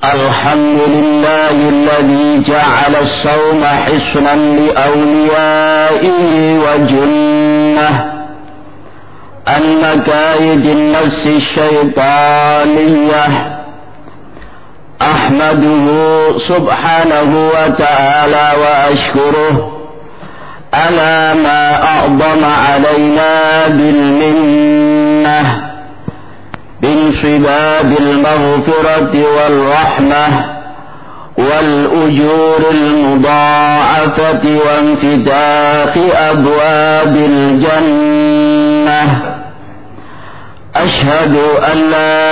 الحمد لله الذي جعل الصوم حصنا لأوليائه وجنة عن مكايد النفس الشيطانية. أحمده سبحانه وتعالى وأشكره على ما أعظم علينا بالمنة بانصباب المغفرة والرحمة والأجور المضاعفة وانفتاح أبواب الجنة. أشهد أن لا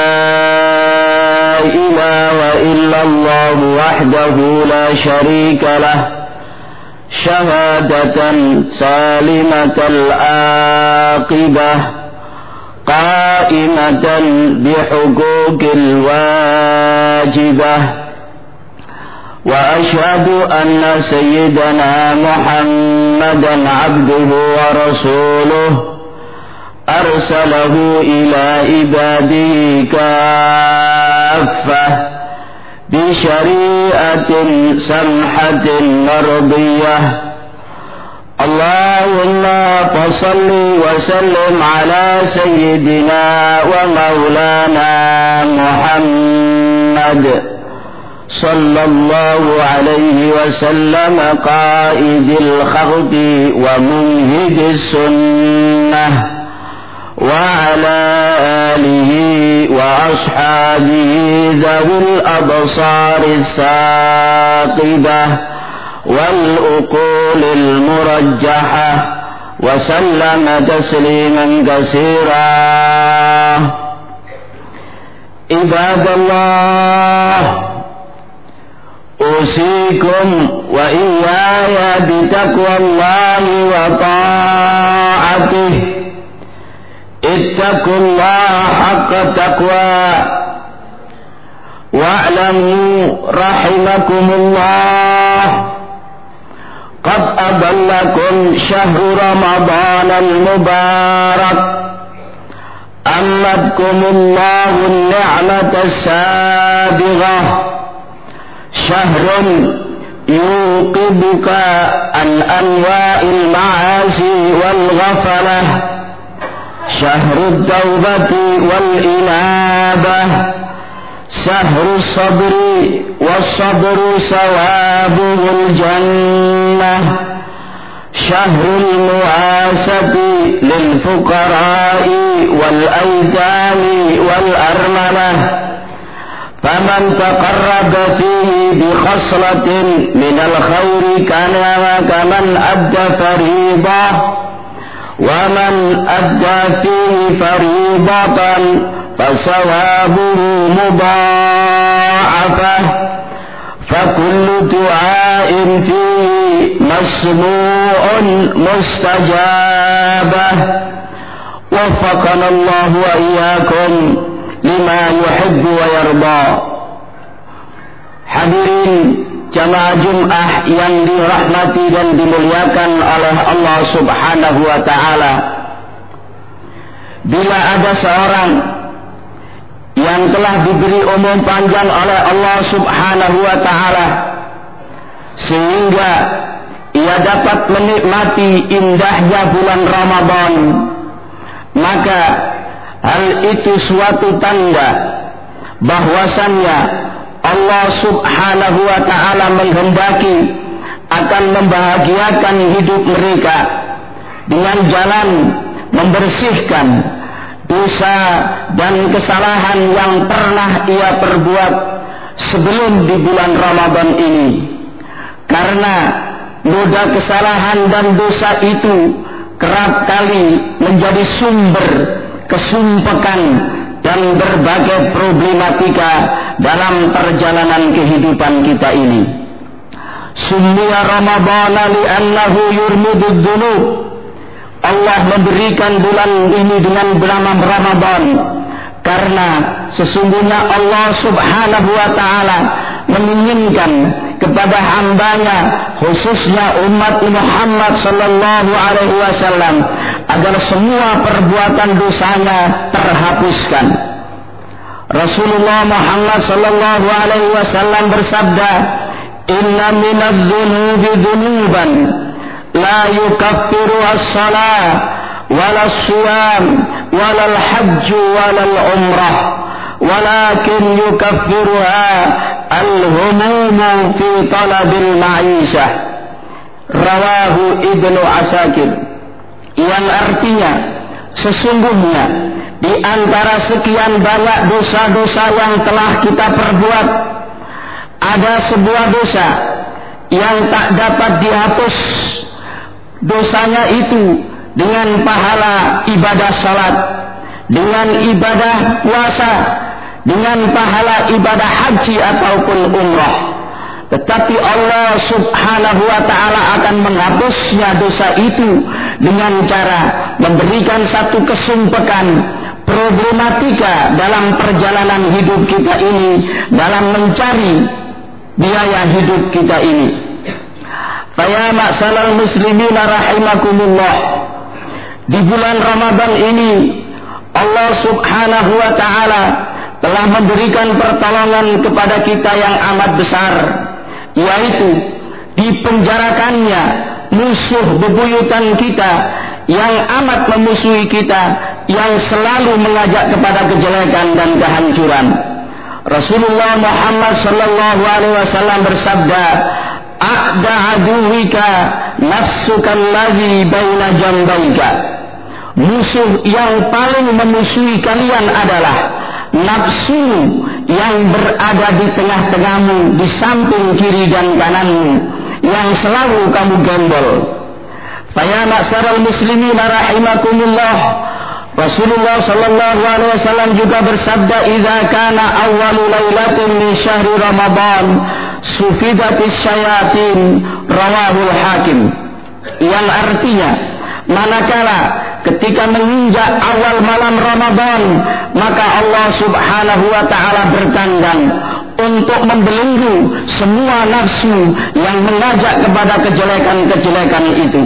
إله إلا الله وحده لا شريك له شهادة سالمة العاقبة قائمة بحقوق الواجبة. وأشهد أن سيدنا محمدا عبده ورسوله أرسله إلى عباده كافة بشريعة سمحة مرضية. اللهم فصل وسلم على سيدنا ومولانا محمد صلى الله عليه وسلم قائد الخلق ومنهج السنة وعلى آله وأصحابه ذوي الأبصار الثاقبة والعقول المرجحة وسلم تسليما كثيرا. عباد الله، أوصيكم وإياي بتقوى الله وطاعته. اتقوا الله حق التقوى واعلموا رحمكم الله قد أضلكم شهر رمضان المبارك. أمدكم الله النعمة السابغة. شهر يوقظك عن أنواع المعاصي والغفلة. شهر التوبة والإنابة. شهر الصبر والصبر ثوابه الجنة. شهر المواساة للفقراء والأيتام والأرملة. فمن تقرب فيه بخصلة من الخير كان كمن أدى فريضة، ومن أدى فيه فريضة فثوابه مضاعفة. فكل دعاء فيه مسموع مستجابة. وفقنا الله وإياكم لما يحب ويرضى. Hadirin jamaah Jum'ah yang dirahmati dan dimuliakan oleh Allah Subhanahu wa Ta'ala, bila ada seorang yang telah diberi umur panjang oleh Allah Subhanahu wa Ta'ala sehingga ia dapat menikmati indahnya bulan Ramadan, maka hal itu suatu tanda bahwasannya Allah Subhanahu wa Ta'ala menghendaki akan membahagiakan hidup mereka dengan jalan membersihkan dosa dan kesalahan yang pernah ia perbuat sebelum di bulan Ramadan ini. Karena noda kesalahan dan dosa itu kerap kali menjadi sumber kesumpekan dan berbagai problematika dalam perjalanan kehidupan kita ini. Summiya Ramadana li'annahu yurmudud dzunub. Allah memberikan bulan ini dengan nama Ramadan karena sesungguhnya Allah Subhanahu wa Ta'ala menginginkan kepada hambanya, khususnya umat Muhammad sallallahu alaihi wasallam, agar semua perbuatan dosanya terhapuskan. Rasulullah Muhammad sallallahu alaihi wasallam bersabda, "Inna minadz dzunubi dzunuban la yukaffiru as-shalah wala as-shiyam wala al-hajj wala al-umrah, walakin yukaffiruha al-humum fi talabil ma'ishah." Rawahu Ibnu Asakir. Yang artinya, sesungguhnya di antara sekian banyak dosa-dosa yang telah kita perbuat, ada sebuah dosa yang tak dapat dihapus dosanya itu dengan pahala ibadah salat, dengan ibadah puasa, dengan pahala ibadah haji ataupun umrah. Tetapi Allah subhanahu wa ta'ala akan menghapusnya dosa itu dengan cara memberikan satu kesumpekan problematika dalam perjalanan hidup kita ini, dalam mencari biaya hidup kita ini. Faya ma'salal muslimin rahimakumullah, di bulan Ramadan ini Allah subhanahu wa ta'ala telah memberikan pertolongan kepada kita yang amat besar, yaitu dipenjarakannya musuh bebuyutan kita yang amat memusuhi kita, yang selalu mengajak kepada kejelekan dan kehancuran. Rasulullah Muhammad sallallahu alaihi wasallam bersabda, "A'da aduwika nafsuka allazi baina jambaika." Musuh yang paling memusuhi kalian adalah nafsu yang berada di tengah-tengahmu, di samping kiri dan kananmu, yang selalu kamu gembol. Faya ma'syaral muslimin rahimakumullah, Rasulullah sallallahu alaihi wasallam juga bersabda, "Idza kana awwalu lailatin min syahri Ramadan sufidatis syayatin." Rawahul Hakim. Yang artinya, manakala ketika menginjak awal malam Ramadan, maka Allah subhanahu wa ta'ala bertandang untuk membelenggu semua nafsu yang mengajak kepada kejelekan-kejelekan itu.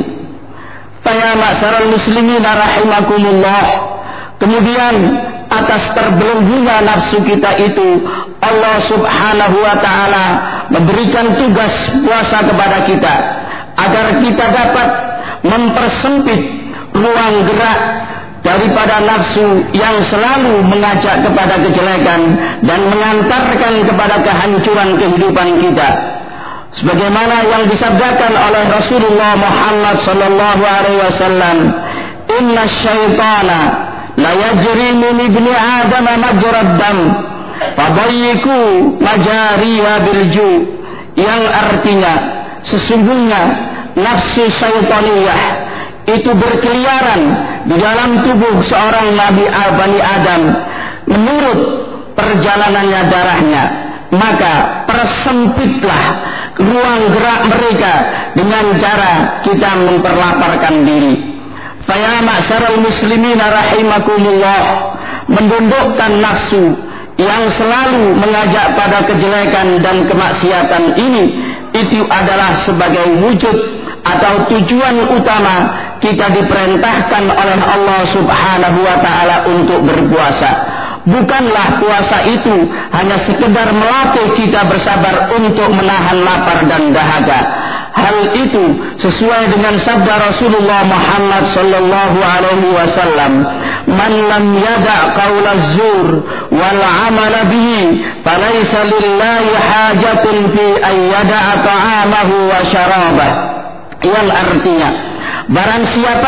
Faya ma'syaral muslimin rahimakumullah. Kemudian atas terbelenggunya nafsu kita itu, Allah subhanahu wa ta'ala memberikan tugas puasa kepada kita, agar kita dapat mempersempit ruang gerak daripada nafsu yang selalu mengajak kepada kejelekan dan mengantarkan kepada kehancuran kehidupan kita. Sebagaimana yang disabdakan oleh Rasulullah Muhammad sallallahu alaihi wasallam, "Inna syaitana la yajri min ibni Adam majrad dam, fadayyiku majariha bilju." Yang artinya, sesungguhnya nafsu syaitaniyah itu berkeliaran di dalam tubuh seorang Nabi Bani Adam menurut perjalanannya darahnya, maka persempitlah ruang gerak mereka dengan cara kita memperlaparkan diri. Faya ma'syaral muslimin rahimakumullah, mendundukkan nafsu yang selalu mengajak pada kejelekan dan kemaksiatan ini, itu adalah sebagai wujud atau tujuan utama kita diperintahkan oleh Allah subhanahu wa ta'ala untuk berpuasa. Bukanlah puasa itu hanya sekedar melatih kita bersabar untuk menahan lapar dan dahaga. Hal itu sesuai dengan sabda Rasulullah Muhammad sallallahu alaihi wasallam, "Man lam yada' qaula az-zur wal 'amala bihi, falaysa lillahi hajatun fi an yada'a ta'amahu wa syarabah." Yang artinya, barang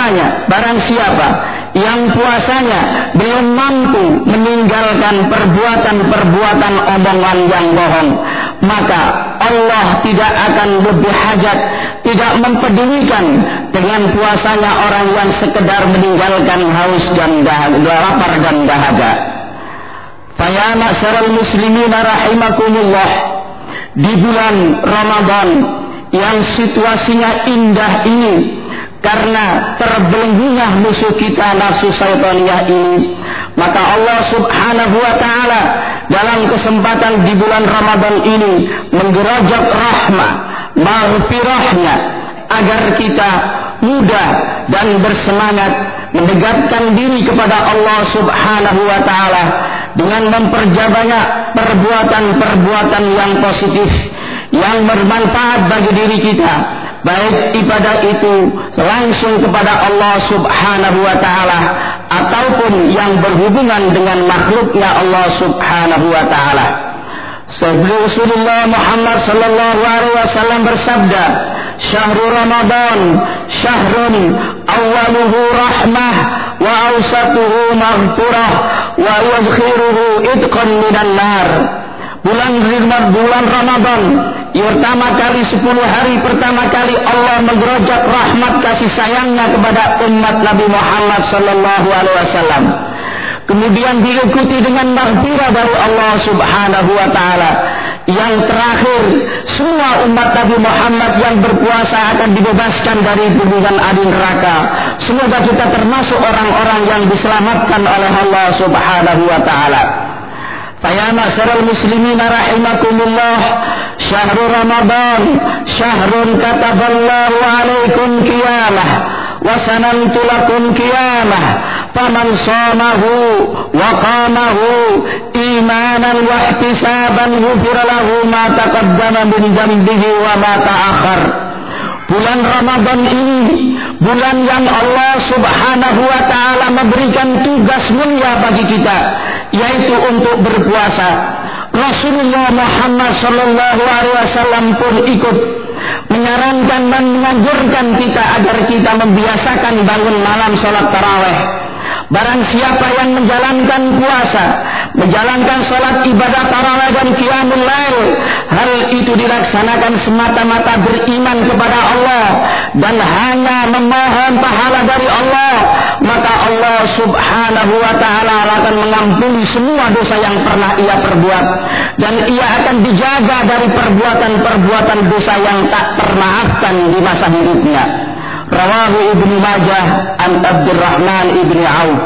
siapa yang puasanya belum mampu meninggalkan perbuatan-perbuatan omongan yang bohong, maka Allah tidak akan lebih hajat, tidak mempedulikan dengan puasanya orang yang sekedar meninggalkan haus dan lapar dan dahaga. Faya ma'syaral muslimin rahimakumullah, di bulan Ramadan yang situasinya indah ini, karena terbelenggunya musuh kita nafsu syaitaniyah ini, maka Allah subhanahu wa ta'ala dalam kesempatan di bulan Ramadan ini menggerajak rahmah, maghfirahnya, agar kita mudah dan bersemangat mendekatkan diri kepada Allah subhanahu wa ta'ala dengan memperbanyak perbuatan-perbuatan yang positif yang bermanfaat bagi diri kita, baik ibadah itu langsung kepada Allah Subhanahu wa taala ataupun yang berhubungan dengan makhluknya Allah Subhanahu wa taala. Rasulullah Muhammad sallallahu alaihi wasallam bersabda, "Syahrul Ramadan syahrun awwaluhu rahmah wa awsatuhu maghfirah wa akhiruhu idqan minan nar." Bulan Ramadan pertama kali 10 hari pertama kali Allah menggerojak rahmat kasih sayangnya kepada umat Nabi Muhammad sallallahu alaihi wasallam. Kemudian diikuti dengan maghfirah dari Allah Subhanahu wa taala. Yang terakhir, semua umat Nabi Muhammad yang berpuasa akan dibebaskan dari hubungan api neraka. Semoga kita termasuk orang-orang yang diselamatkan oleh Allah Subhanahu wa taala. Fa ma'syaral muslimin rahimakumullah, syahrul Ramadan syahrun kataballahu alaikum qiyamah wa sanantu lakum qiyamah. Faman shamahu wa qamahu imanan wa ihtisaban ghufira lahu ma taqaddama min dhanbihi wa ma ta'akhkhar. Bulan Ramadan ini bulan yang Allah Subhanahu wa taala memberikan tugas mulia bagi kita, yaitu untuk berpuasa. Rasulullah Muhammad sallallahu alaihi wasallam pun ikut menyarankan dan menganjurkan kita agar kita membiasakan bangun malam salat tarawih. Barang siapa yang menjalankan puasa, menjalankan salat ibadah tarawih dan qiyamul lail, hal itu dilaksanakan semata-mata beriman kepada Allah dan hanya memohon pahala dari Allah, maka Allah Subhanahu wa taala akan mengampuni semua dosa yang pernah ia perbuat, dan ia akan dijaga dari perbuatan-perbuatan dosa yang tak termaafkan di masa hidupnya. Rawahu Ibnu Majah an Abdurrahman ibni Auf.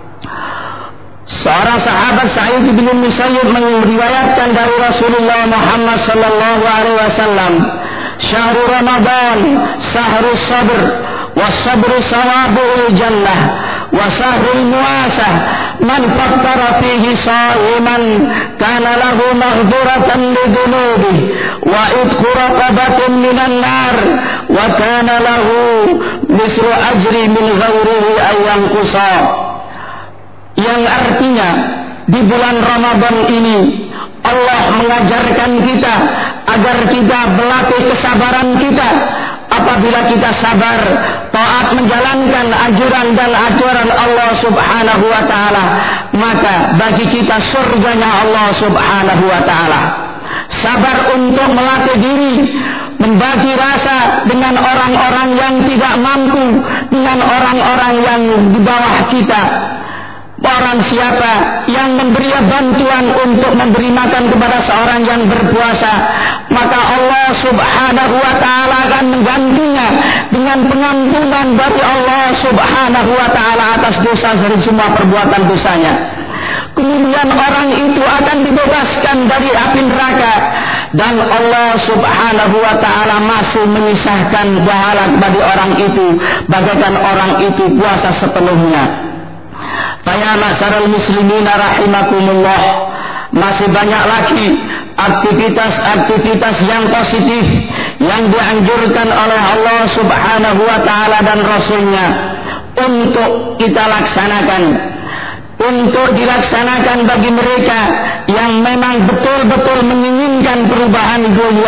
Seorang sahabat Sa'id bin Musayyib meriwayatkan dari Rasulullah Muhammad sallallahu alaihi wasallam, "Syahrul Ramadan syahrus sabr, was sabru sawabul jannah, wa syahrul muasah man fattara fihi sha'iman kana lahu maghfiratan lidzunubihi wa idqu raqabatin minan nar wa kana lahu mislu ajri min ghairihi ayyan qusa." Yang artinya di bulan Ramadan ini Allah mengajarkan kita agar kita berlatih kesabaran kita. Apabila kita sabar, taat menjalankan anjuran dan aturan Allah Subhanahu wa taala, maka bagi kita surganya Allah Subhanahu wa taala. Sabar untuk melatih diri, membagi rasa dengan orang-orang yang tidak mampu, dengan orang-orang yang di bawah kita. Barang siapa yang memberi bantuan untuk memberi makan kepada seorang yang berpuasa, maka Allah Subhanahu wa taala akan menggantinya dengan pengampunan dari Allah Subhanahu wa taala atas dosa dari semua perbuatan dosanya. Kemudian orang itu akan dibebaskan dari api neraka, dan Allah Subhanahu wa taala masih menyisahkan pahala bagi orang itu bagaikan orang itu puasa sepenuhnya. Faya ma'syaral muslimin rahimakumullah, masih banyak lagi aktivitas-aktivitas yang positif yang dianjurkan oleh Allah Subhanahu wa taala dan Rasulnya untuk kita laksanakan, untuk dilaksanakan bagi mereka yang memang betul-betul menginginkan perubahan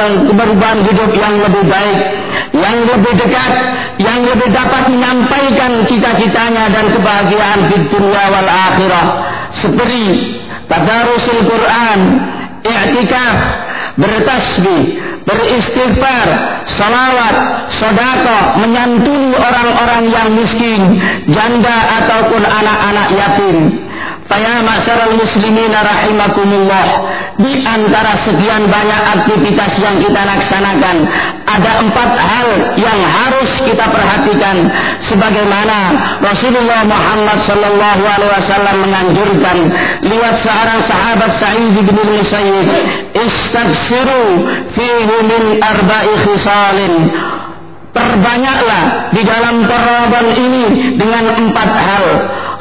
hidup yang lebih baik, yang lebih dekat, yang lebih dapat menyampaikan cita-citanya dan kebahagiaan di dunia wal akhirah, seperti tadarusul Quran, i'tikaf, bertasbih, beristighfar, salawat, sedekah, menyantuni orang-orang yang miskin, janda ataupun anak-anak yatim. Faya ma'syaral muslimin rahimakumullah, di antara sekian banyak aktivitas yang kita laksanakan, ada 4 hal yang harus kita perhatikan, sebagaimana Rasulullah Muhammad sallallahu alaihi wasallam menganjurkan lewat seorang sahabat Sa'id bin Musayyib, "Istaghfiru fihi min arba'i khisalin." Perbanyaklah di dalam Ramadan ini dengan 4 hal.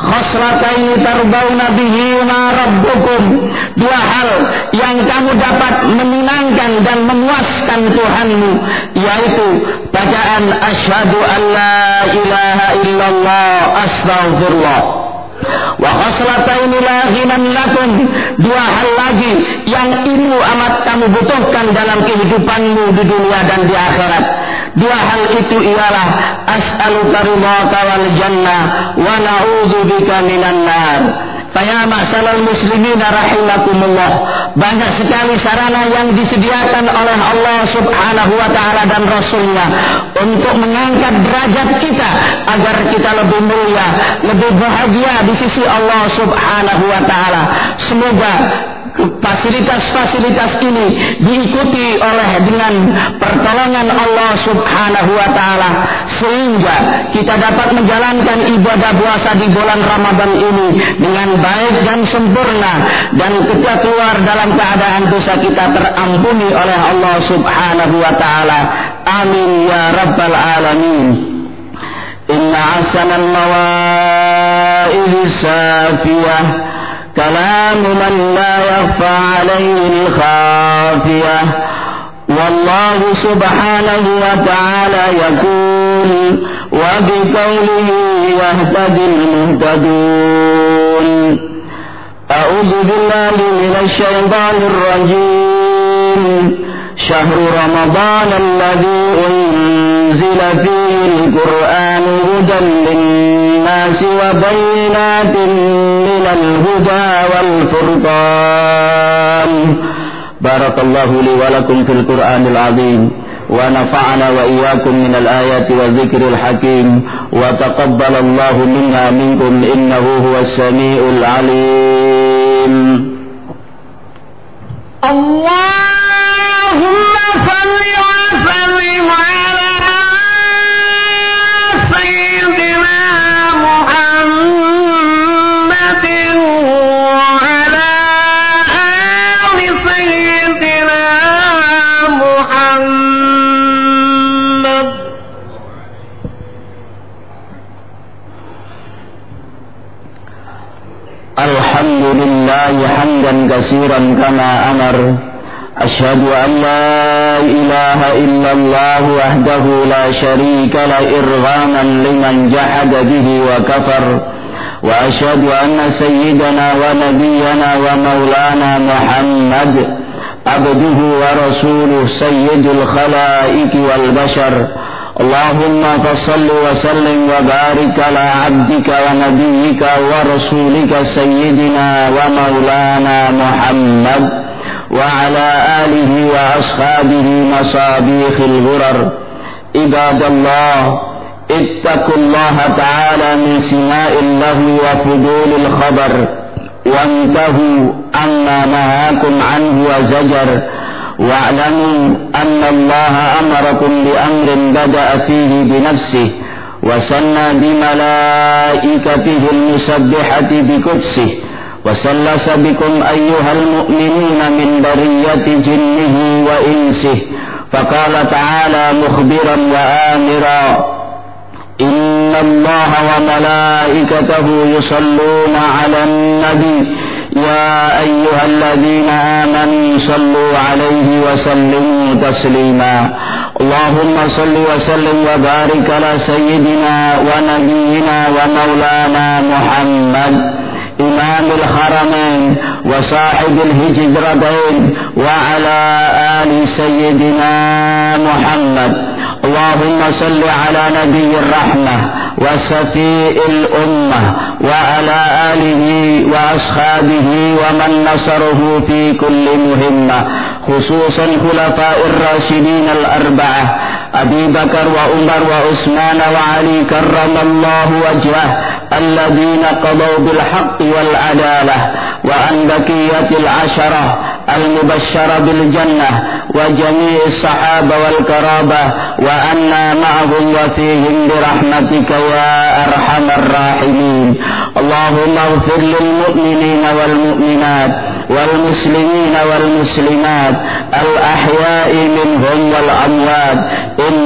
khoslataini tarbawna bihima rabbukum, dua hal yang kamu dapat menyenangkan dan memuaskan Tuhanmu, yaitu bacaan asyhadu an la ilaha illallah astaghfirullah. Wa khoslataini la ghinan lakum, dua hal lagi yang ilmu amat kamu butuhkan dalam kehidupanmu di dunia dan di akhirat. Dua hal itu ialah as'aluka ridhaka wal jannah wa na'udzubika minan nar. Fa ma'syaral muslimin rahimakumullah, banyak sekali sarana yang disediakan oleh Allah Subhanahu wa taala dan Rasulnya untuk mengangkat derajat kita agar kita lebih mulia, lebih bahagia di sisi Allah Subhanahu wa taala. Semoga fasilitas-fasilitas ini diikuti oleh dengan pertolongan Allah Subhanahu wa taala, sehingga kita dapat menjalankan ibadah puasa di bulan Ramadan ini dengan baik dan sempurna, dan kita keluar dalam keadaan dosa kita terampuni oleh Allah Subhanahu wa taala. Amin ya rabbal alamin. Inna ahsanal mawa'idis safiyah kalamu man la yakhfa alayhi khafiyah. Wallahu subhanahu wa ta'ala yaqul wa biqawlihi yahtadil muhtadun. A'udzu billahi minasy syaithanir rajim. Syahru Ramadan alladzi unzila fihi al-Qur'an hudan lin-nasi wa bayyinatin minal huda wal furqan. Barakallahu li wa lakum fil Qur'anil azim wa nafa'ana wa iyyakum minal ayati wa dzikril hakim wa taqabbalallahu minna minkum innahu huwas samiul alim. Allahumma salli wa sallim ala sayyidina Muhammadin wa ala ali sayyidina Muhammad. Alhamdulillah hamdan katsiran kama amar. Asyhadu an la ilaha illallah wahdahu la syarika la irghaman liman jahada bihi wa kafar. Wa asyhadu anna sayyidana wa nabiyyana wa maulana Muhammad abduhu wa rasuluh sayyidul khalaiqi wal bashar. Allahumma fassalli wa sallim wa barik ala abdika wa nabiyyika wa rasulika sayyidina wa maulana Muhammad wa ala alihi wa ashabihi masabikhil ghurar. Ibadallah, ittaqullaha ta'ala min sima'il lahwi wa fudulil khabar wantahu amma nahakum anhu wa zajar. Wa'lamu anna Allah amarakum bi amrin bada'a fihi bi nafsihi wa sanna bi malaikatihi al-musabbihati bi qudsih wa sallasa bikum ayyuhal mu'minuna min bariyati jinnihi wa insih. Faqala ta'ala mukhbiran wa amira, inna Allah wa malaikatahu yusalluna 'alan nabi ya ayyuhalladzina amanu sallu 'alaihi wa sallimu taslima. Allahumma salli wa sallim wa barik ala sayyidina wa nabiyyina wa maulana Muhammad imamil haramain wa sahibil hijratain wa ala ali sayyidina Muhammad. Allahumma salli ala nabiyyir rahmah wa safi'il ummah wa ala alihi wa ashabihi wa man nasarahu fi kulli muhimmah, khususan khulafa'ir rasyidin al-arba'ah Abi Bakar wa Umar wa Utsman wa Ali karramallahu wajhah alladhina qadaw bil haqqi wal adalah, wa an baqiyatil asharah al-mubashshara bil jannah wa jami'is sahaba wal karabah wa anna ma'ahum wa fihim bi rahmatika ya arhamar rahimin. Allahumma ighfir lil mu'minina wal mu'minat wal muslimina wal muslimat al ahya'i minhum wal amwat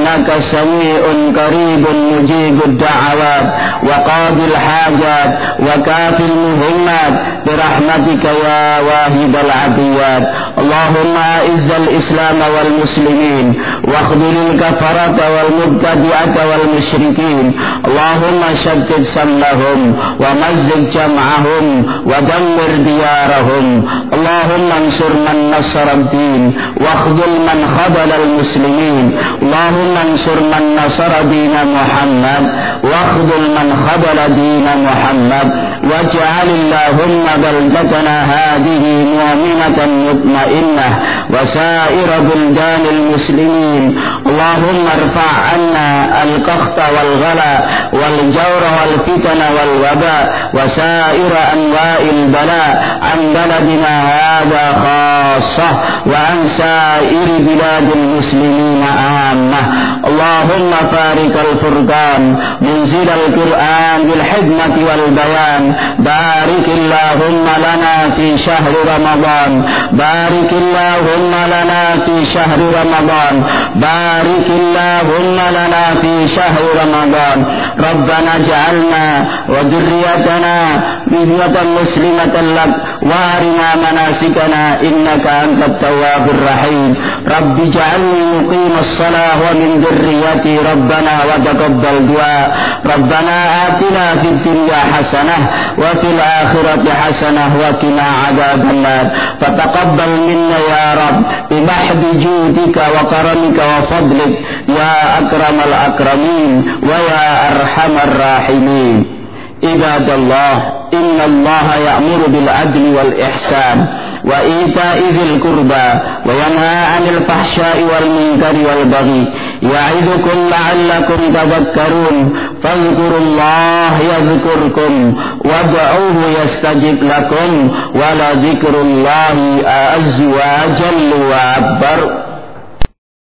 إنك سميع قريب مجيب الدعوات وقاضي الحاجات وكافي المهمات برحمتك يا واهب العطيات. اللهم أعز الإسلام والمسلمين واخذل الكفرة والمبتدعة والمشركين. اللهم شتت سمهم ومزق جمعهم ودمر ديارهم. اللهم انصر من نصر الدين واخذل من خذل المسلمين. اللهم انصر من نصر دين محمد واخذل من خذل دين محمد. واجعل اللهم بلدتنا هذه مؤمنة مطمئنة وسائر بلدان المسلمين. اللهم ارفع عنا القحط والغلا والجور والفتن والوباء وسائر أنواع البلاء عن بلدنا هذا خاصة وعن سائر بلاد المسلمين عامة. اللهم فارق الفرقان منزل القرآن بالحكمة والبيان. بارك اللهم لنا في شهر رمضان. بارك اللهم لنا في شهر رمضان. بارك اللهم لنا في شهر رمضان. ربنا اجعلنا وذريتنا أمة مسلمة لك وارنا مناسكنا إنك أنت التواب الرحيم. رب اجعلني مقيم الصلاة ومن ذريتي ربنا وتقبل دعاء. ربنا آتنا في الدنيا حسنة وفي الآخرة حسنة وقنا عذاب النار. فتقبل منا يا رب بمحض جودك وكرمك وفضلك يا أكرم الأكرمين ويا أرحم الراحمين. عباد الله، إن الله يأمر بالعدل والإحسان وإيتاء ذي القربى وينهى عن الفحشاء والمنكر والبغي يعظكم لعلكم تذكرون. فاذكروا الله يذكركم وادعوه يستجب لكم ولذكر الله أعز وأجل وأكبر.